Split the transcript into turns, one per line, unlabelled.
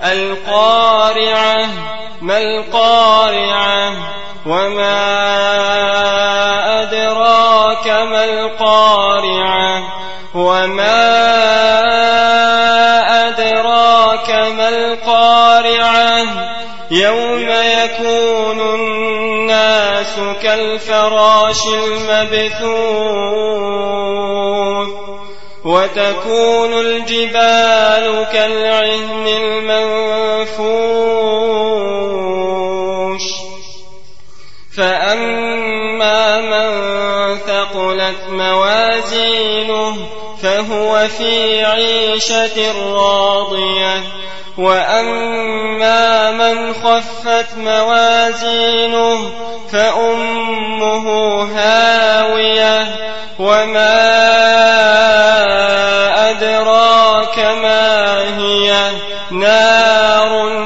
القارعة ما القارعة وما أدراك ما القارعة وما أدراك ما القارعة يوم يكون الناس كالفراش المبثوث وتكون الجبال كالعهن المنفوش فأما من ثقلت موازينه فهو في عيشة راضية وأما من خفت موازينه فأمه هاوية وما أدراك ما هي نار